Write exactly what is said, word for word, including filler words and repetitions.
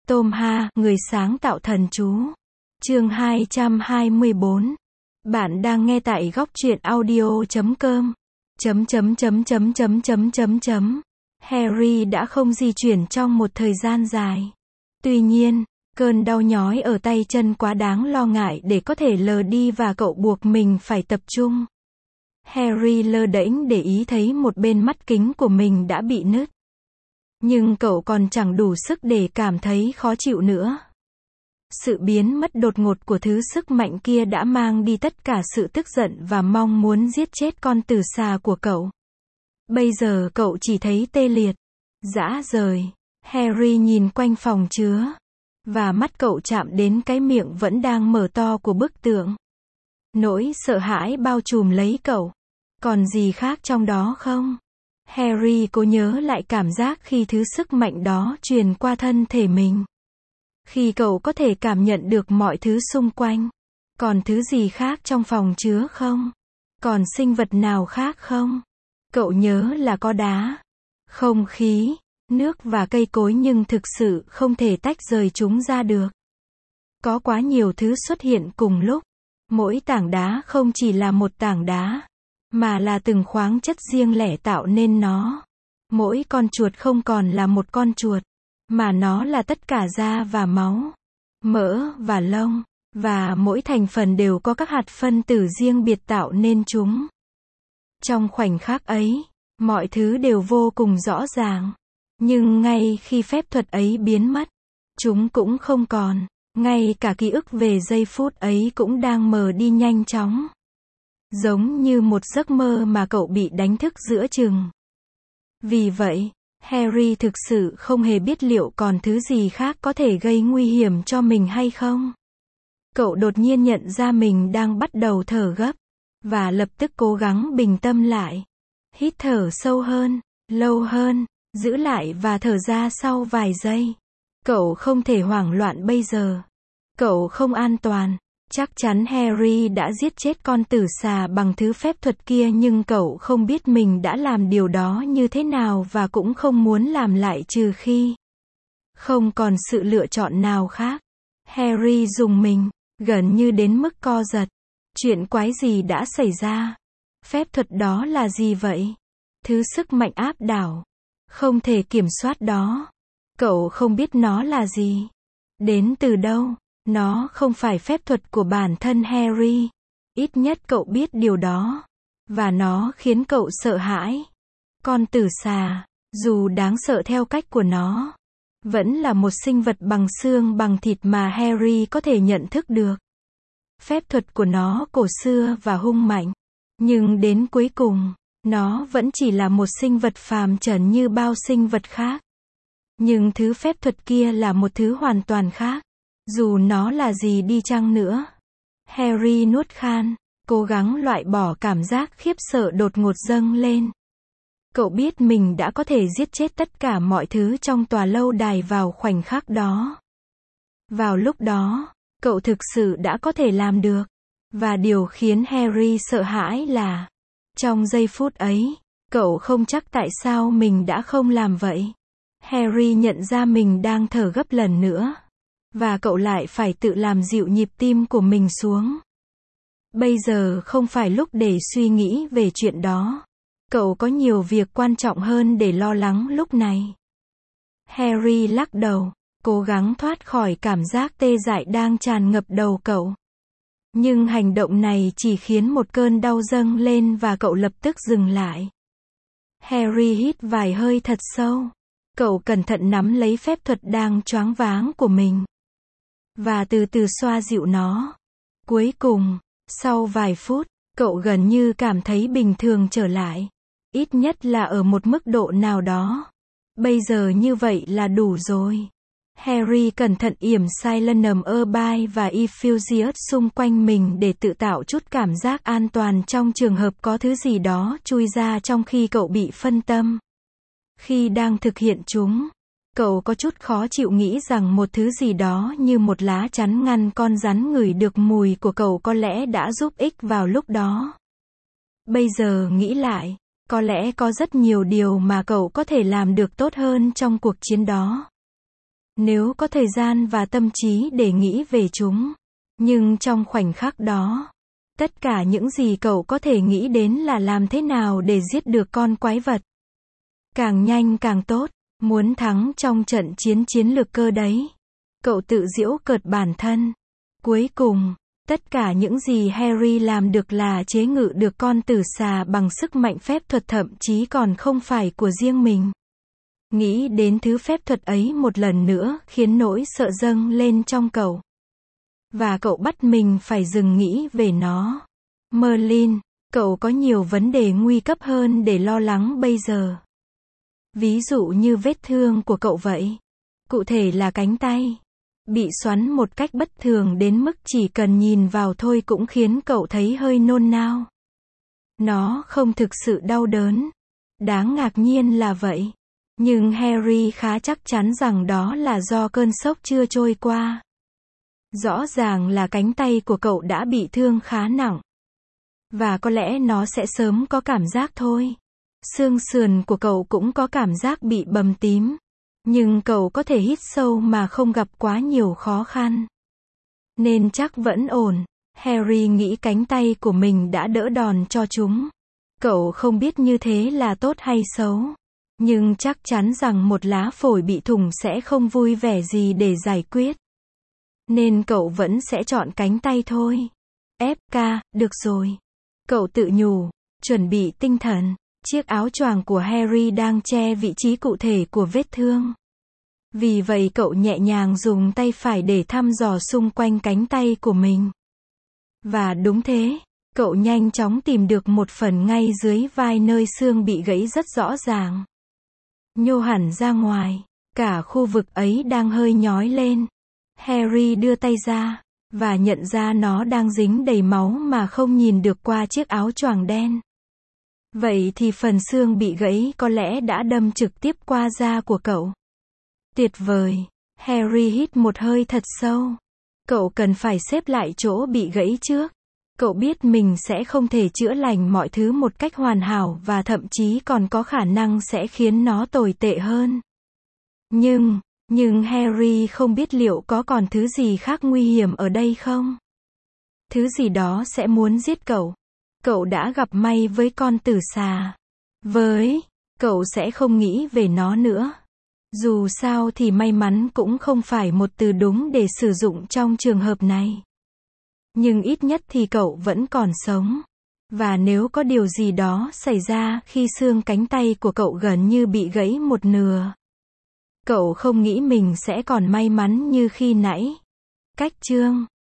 Tom Ha, người sáng tạo thần chú. Chương hai trăm hai mươi bốn. Bạn đang nghe tại góc truyện audio chấm com. Chấm chấm chấm chấm chấm chấm chấm chấm. Harry đã không di chuyển trong một thời gian dài. Tuy nhiên, cơn đau nhói ở tay chân quá đáng lo ngại để có thể lờ đi và cậu buộc mình phải tập trung. Harry lơ đễnh để ý thấy một bên mắt kính của mình đã bị nứt. Nhưng cậu còn chẳng đủ sức để cảm thấy khó chịu nữa. Sự biến mất đột ngột của thứ sức mạnh kia đã mang đi tất cả sự tức giận và mong muốn giết chết con tử xà của cậu. Bây giờ cậu chỉ thấy tê liệt, rã rời. Harry nhìn quanh phòng chứa, và mắt cậu chạm đến cái miệng vẫn đang mở to của bức tượng. Nỗi sợ hãi bao trùm lấy cậu. Còn gì khác trong đó không? Harry cố nhớ lại cảm giác khi thứ sức mạnh đó truyền qua thân thể mình. Khi cậu có thể cảm nhận được mọi thứ xung quanh. Còn thứ gì khác trong phòng chứa không? Còn sinh vật nào khác không? Cậu nhớ là có đá, không khí, nước và cây cối nhưng thực sự không thể tách rời chúng ra được. Có quá nhiều thứ xuất hiện cùng lúc. Mỗi tảng đá không chỉ là một tảng đá, mà là từng khoáng chất riêng lẻ tạo nên nó. Mỗi con chuột không còn là một con chuột, mà nó là tất cả da và máu, mỡ và lông, và mỗi thành phần đều có các hạt phân tử riêng biệt tạo nên chúng. Trong khoảnh khắc ấy, mọi thứ đều vô cùng rõ ràng. Nhưng ngay khi phép thuật ấy biến mất, chúng cũng không còn. Ngay cả ký ức về giây phút ấy cũng đang mờ đi nhanh chóng. Giống như một giấc mơ mà cậu bị đánh thức giữa chừng. Vì vậy, Harry thực sự không hề biết liệu còn thứ gì khác có thể gây nguy hiểm cho mình hay không. Cậu đột nhiên nhận ra mình đang bắt đầu thở gấp, và lập tức cố gắng bình tâm lại. Hít thở sâu hơn, lâu hơn, giữ lại và thở ra sau vài giây. Cậu không thể hoảng loạn bây giờ. Cậu không an toàn. Chắc chắn Harry đã giết chết con tử xà bằng thứ phép thuật kia nhưng cậu không biết mình đã làm điều đó như thế nào và cũng không muốn làm lại trừ khi không còn sự lựa chọn nào khác. Harry rùng mình, gần như đến mức co giật. Chuyện quái gì đã xảy ra? Phép thuật đó là gì vậy? Thứ sức mạnh áp đảo, không thể kiểm soát đó. Cậu không biết nó là gì. Đến từ đâu? Nó không phải phép thuật của bản thân Harry. Ít nhất cậu biết điều đó. Và nó khiến cậu sợ hãi. Con tử xà, dù đáng sợ theo cách của nó, vẫn là một sinh vật bằng xương bằng thịt mà Harry có thể nhận thức được. Phép thuật của nó cổ xưa và hung mạnh. Nhưng đến cuối cùng, nó vẫn chỉ là một sinh vật phàm trần như bao sinh vật khác. Nhưng thứ phép thuật kia là một thứ hoàn toàn khác. Dù nó là gì đi chăng nữa. Harry nuốt khan, cố gắng loại bỏ cảm giác khiếp sợ đột ngột dâng lên. Cậu biết mình đã có thể giết chết tất cả mọi thứ trong tòa lâu đài vào khoảnh khắc đó. Vào lúc đó, cậu thực sự đã có thể làm được. Và điều khiến Harry sợ hãi là, trong giây phút ấy, cậu không chắc tại sao mình đã không làm vậy. Harry nhận ra mình đang thở gấp lần nữa. Và cậu lại phải tự làm dịu nhịp tim của mình xuống. Bây giờ không phải lúc để suy nghĩ về chuyện đó. Cậu có nhiều việc quan trọng hơn để lo lắng lúc này. Harry lắc đầu, cố gắng thoát khỏi cảm giác tê dại đang tràn ngập đầu cậu. Nhưng hành động này chỉ khiến một cơn đau dâng lên và cậu lập tức dừng lại. Harry hít vài hơi thật sâu. Cậu cẩn thận nắm lấy phép thuật đang choáng váng của mình. Và từ từ xoa dịu nó. Cuối cùng, sau vài phút, cậu gần như cảm thấy bình thường trở lại. Ít nhất là ở một mức độ nào đó. Bây giờ như vậy là đủ rồi. Harry cẩn thận yểm Silenum Urbi và Effusius xung quanh mình để tự tạo chút cảm giác an toàn trong trường hợp có thứ gì đó chui ra trong khi cậu bị phân tâm. Khi đang thực hiện chúng, cậu có chút khó chịu nghĩ rằng một thứ gì đó như một lá chắn ngăn con rắn ngửi được mùi của cậu có lẽ đã giúp ích vào lúc đó. Bây giờ nghĩ lại, có lẽ có rất nhiều điều mà cậu có thể làm được tốt hơn trong cuộc chiến đó. nếu có thời gian và tâm trí để nghĩ về chúng. Nhưng trong khoảnh khắc đó, tất cả những gì cậu có thể nghĩ đến là làm thế nào để giết được con quái vật. Càng nhanh càng tốt, muốn thắng trong trận chiến chiến lược cơ đấy. Cậu tự giễu cợt bản thân. Cuối cùng, tất cả những gì Harry làm được là chế ngự được con tử xà bằng sức mạnh phép thuật thậm chí còn không phải của riêng mình. Nghĩ đến thứ phép thuật ấy một lần nữa khiến nỗi sợ dâng lên trong cậu. Và cậu bắt mình phải dừng nghĩ về nó. Merlin, cậu có nhiều vấn đề nguy cấp hơn để lo lắng bây giờ. Ví dụ như vết thương của cậu vậy. Cụ thể là cánh tay. Bị xoắn một cách bất thường đến mức chỉ cần nhìn vào thôi cũng khiến cậu thấy hơi nôn nao. Nó không thực sự đau đớn. Đáng ngạc nhiên là vậy. Nhưng Harry khá chắc chắn rằng đó là do cơn sốc chưa trôi qua. Rõ ràng là cánh tay của cậu đã bị thương khá nặng. Và có lẽ nó sẽ sớm có cảm giác thôi. Xương sườn của cậu cũng có cảm giác bị bầm tím. Nhưng cậu có thể hít sâu mà không gặp quá nhiều khó khăn. Nên chắc vẫn ổn. Harry nghĩ cánh tay của mình đã đỡ đòn cho chúng. Cậu không biết như thế là tốt hay xấu. Nhưng chắc chắn rằng một lá phổi bị thủng sẽ không vui vẻ gì để giải quyết. Nên cậu vẫn sẽ chọn cánh tay thôi. ép ca, được rồi. Cậu tự nhủ, chuẩn bị tinh thần. Chiếc áo choàng của Harry đang che vị trí cụ thể của vết thương. Vì vậy cậu nhẹ nhàng dùng tay phải để thăm dò xung quanh cánh tay của mình. Và đúng thế, cậu nhanh chóng tìm được một phần ngay dưới vai nơi xương bị gãy rất rõ ràng. Nhô hẳn ra ngoài, cả khu vực ấy đang hơi nhói lên. Harry đưa tay ra, và nhận ra nó đang dính đầy máu mà không nhìn được qua chiếc áo choàng đen. Vậy thì phần xương bị gãy có lẽ đã đâm trực tiếp qua da của cậu. Tuyệt vời. Harry hít một hơi thật sâu. Cậu cần phải xếp lại chỗ bị gãy trước. Cậu biết mình sẽ không thể chữa lành mọi thứ một cách hoàn hảo và thậm chí còn có khả năng sẽ khiến nó tồi tệ hơn. Nhưng, nhưng Harry không biết liệu có còn thứ gì khác nguy hiểm ở đây không? Thứ gì đó sẽ muốn giết cậu. Cậu đã gặp may với con tử xà. Với, cậu sẽ không nghĩ về nó nữa. Dù sao thì may mắn cũng không phải một từ đúng để sử dụng trong trường hợp này. Nhưng ít nhất thì cậu vẫn còn sống. Và nếu có điều gì đó xảy ra khi xương cánh tay của cậu gần như bị gãy một nửa, cậu không nghĩ mình sẽ còn may mắn như khi nãy. Cách chương